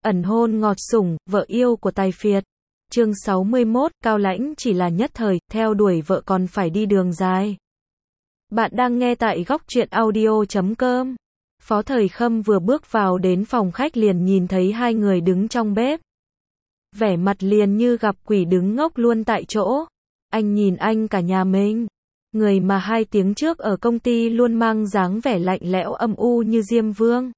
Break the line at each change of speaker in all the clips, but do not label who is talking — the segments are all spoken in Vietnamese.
Ẩn hôn ngọt sủng, vợ yêu của tài phiệt. Chương 61, Cao Lãnh chỉ là nhất thời, theo đuổi vợ còn phải đi đường dài. Bạn đang nghe tại góc truyện audio.com. Phó Thời Khâm vừa bước vào đến phòng khách liền nhìn thấy hai người đứng trong bếp. Vẻ mặt liền như gặp quỷ đứng ngốc luôn tại chỗ. Anh nhìn anh cả nhà mình. Người mà 2 tiếng trước ở công ty luôn mang dáng vẻ lạnh lẽo âm u như Diêm Vương.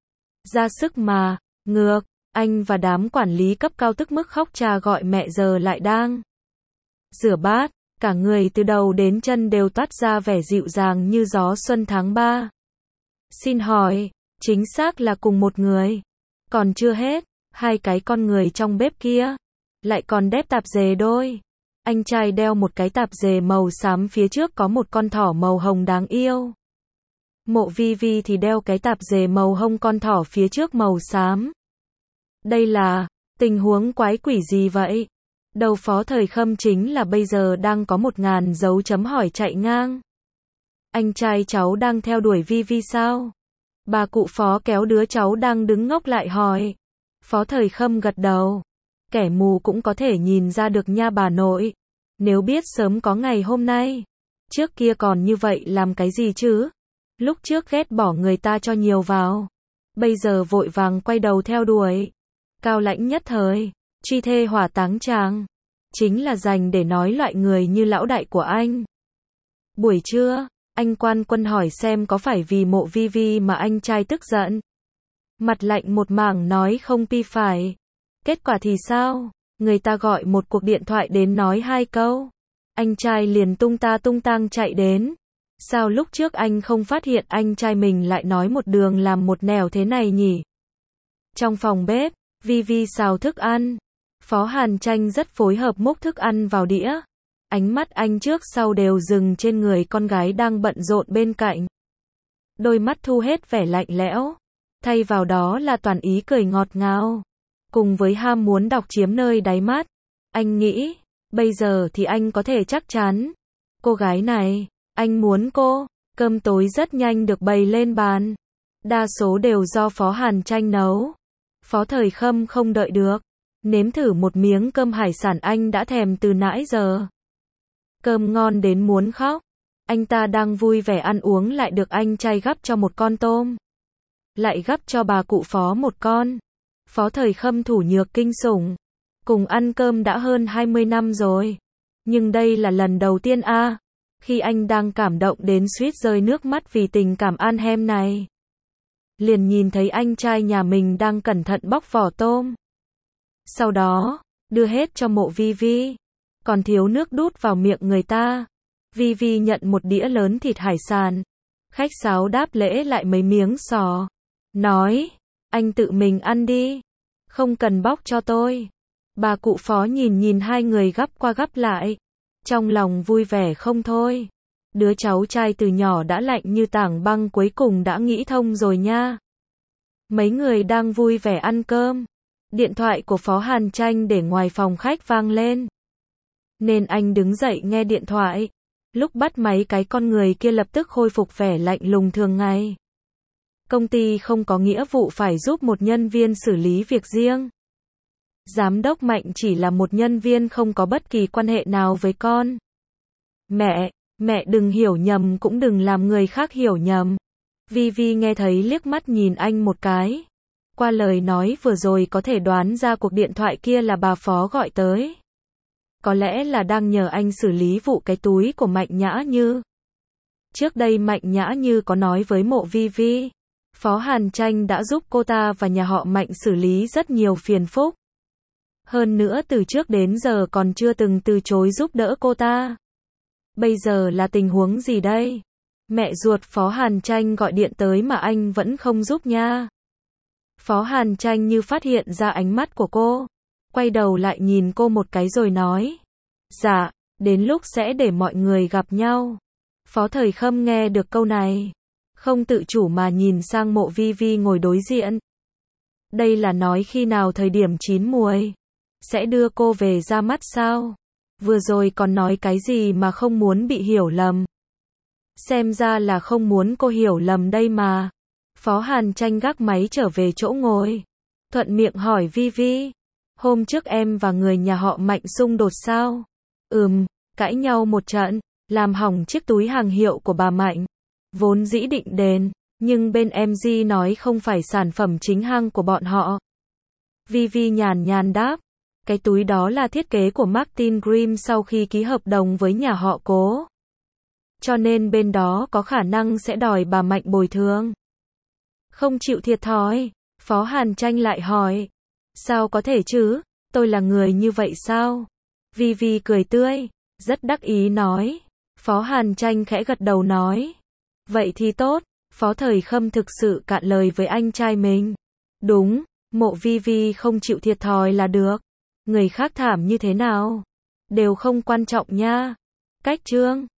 Ra sức mà, ngược, anh và đám quản lý cấp cao tức mức khóc cha gọi mẹ giờ lại đang rửa bát, cả người từ đầu đến chân đều toát ra vẻ dịu dàng như gió xuân tháng 3. Xin hỏi, chính xác là cùng một người. Còn chưa hết, 2 cái con người trong bếp kia lại còn đép tạp dề đôi. Anh trai đeo một cái tạp dề màu xám, phía trước có một con thỏ màu hồng đáng yêu. Mộ Vi Vi thì đeo cái tạp dề màu hồng, con thỏ phía trước màu xám. Đây là tình huống quái quỷ gì vậy? Đầu Phó Thời Khâm chính là bây giờ đang có 1000 dấu chấm hỏi chạy ngang. Anh trai cháu đang theo đuổi Vi Vi sao? Bà cụ Phó kéo đứa cháu đang đứng ngốc lại hỏi. Phó Thời Khâm gật đầu. Kẻ mù cũng có thể nhìn ra được nha bà nội. Nếu biết sớm có ngày hôm nay. Trước kia còn như vậy làm cái gì chứ? Lúc trước ghét bỏ người ta cho nhiều vào. Bây giờ vội vàng quay đầu theo đuổi. Cao Lãnh nhất thời, truy thê hỏa táng chàng. Chính là dành để nói loại người như lão đại của anh. Buổi trưa, anh Quan Quân hỏi xem có phải vì Mộ Vi Vi mà anh trai tức giận. Mặt lạnh một mảng nói không pi phải. Kết quả thì sao? Người ta gọi một cuộc điện thoại đến nói 2 câu. Anh trai liền tung ta tung tăng chạy đến. Sao lúc trước anh không phát hiện anh trai mình lại nói một đường làm một nẻo thế này nhỉ? Trong phòng bếp, Vi Vi xào thức ăn. Phó Hàn Tranh rất phối hợp múc thức ăn vào đĩa. Ánh mắt anh trước sau đều dừng trên người con gái đang bận rộn bên cạnh. Đôi mắt thu hết vẻ lạnh lẽo. Thay vào đó là toàn ý cười ngọt ngào. Cùng với ham muốn đọc chiếm nơi đáy mắt. Anh nghĩ, bây giờ thì anh có thể chắc chắn. Cô gái này, anh muốn cô. Cơm tối rất nhanh được bày lên bàn. Đa số đều do Phó Hàn Tranh nấu. Phó Thời Khâm không đợi được. Nếm thử một miếng cơm hải sản anh đã thèm từ nãy giờ. Cơm ngon đến muốn khóc. Anh ta đang vui vẻ ăn uống lại được anh trai gắp cho một con tôm. Lại gắp cho bà cụ Phó một con. Phó Thời Khâm thủ nhược kinh sủng. Cùng ăn cơm đã hơn 20 năm rồi. Nhưng đây là lần đầu tiên khi anh đang cảm động đến suýt rơi nước mắt vì tình cảm ăn hem này. Liền nhìn thấy anh trai nhà mình đang cẩn thận bóc vỏ tôm. Sau đó, đưa hết cho Mộ Vi Vi. Còn thiếu nước đút vào miệng người ta. Vi Vi nhận một đĩa lớn thịt hải sản. Khách sáo đáp lễ lại mấy miếng sò. Nói, anh tự mình ăn đi. Không cần bóc cho tôi. Bà cụ Phó nhìn 2 người gắp qua gắp lại. Trong lòng vui vẻ không thôi. Đứa cháu trai từ nhỏ đã lạnh như tảng băng cuối cùng đã nghĩ thông rồi nha. Mấy người đang vui vẻ ăn cơm. Điện thoại của Phó Hàn Tranh để ngoài phòng khách vang lên. Nên anh đứng dậy nghe điện thoại. Lúc bắt máy cái con người kia lập tức khôi phục vẻ lạnh lùng thường ngày. Công ty không có nghĩa vụ phải giúp một nhân viên xử lý việc riêng. Giám đốc Mạnh chỉ là một nhân viên không có bất kỳ quan hệ nào với con. Mẹ đừng hiểu nhầm cũng đừng làm người khác hiểu nhầm. Vi Vi nghe thấy liếc mắt nhìn anh một cái. Qua lời nói vừa rồi có thể đoán ra cuộc điện thoại kia là bà Phó gọi tới. Có lẽ là đang nhờ anh xử lý vụ cái túi của Mạnh Nhã Như. Trước đây Mạnh Nhã Như có nói với Mộ Vi Vi. Phó Hàn Tranh đã giúp cô ta và nhà họ Mạnh xử lý rất nhiều phiền phức. Hơn nữa từ trước đến giờ còn chưa từng từ chối giúp đỡ cô ta. Bây giờ là tình huống gì đây? Mẹ ruột Phó Hàn Tranh gọi điện tới mà anh vẫn không giúp nha. Phó Hàn Tranh như phát hiện ra ánh mắt của cô. Quay đầu lại nhìn cô một cái rồi nói. Dạ, đến lúc sẽ để mọi người gặp nhau. Phó Thời Khâm nghe được câu này. Không tự chủ mà nhìn sang Mộ Vi Vi ngồi đối diện. Đây là nói khi nào thời điểm chín muồi. Sẽ đưa cô về ra mắt sao? Vừa rồi còn nói cái gì mà không muốn bị hiểu lầm. Xem ra là không muốn cô hiểu lầm đây mà. Phó Hàn Tranh gác máy trở về chỗ ngồi. thuận miệng hỏi Vi. Hôm trước em và người nhà họ Mạnh xung đột sao? Cãi nhau một trận, làm hỏng chiếc túi hàng hiệu của bà Mạnh. Vốn dĩ định đền, nhưng bên MG nói không phải sản phẩm chính hãng của bọn họ. Vi nhàn nhàn đáp, cái túi đó là thiết kế của Martin Grimm sau khi ký hợp đồng với nhà họ Cố. Cho nên bên đó có khả năng sẽ đòi bà Mạnh bồi thường. Không chịu thiệt thòi, Phó Hàn Tranh lại hỏi. Sao có thể chứ, tôi là người như vậy sao? Vi cười tươi, rất đắc ý nói. Phó Hàn Tranh khẽ gật đầu nói. Vậy thì tốt, Phó Thời Khâm thực sự cạn lời với anh trai mình. Đúng, Mộ Vi không chịu thiệt thòi là được. Người khác thảm như thế nào? Đều không quan trọng nha. Cách chương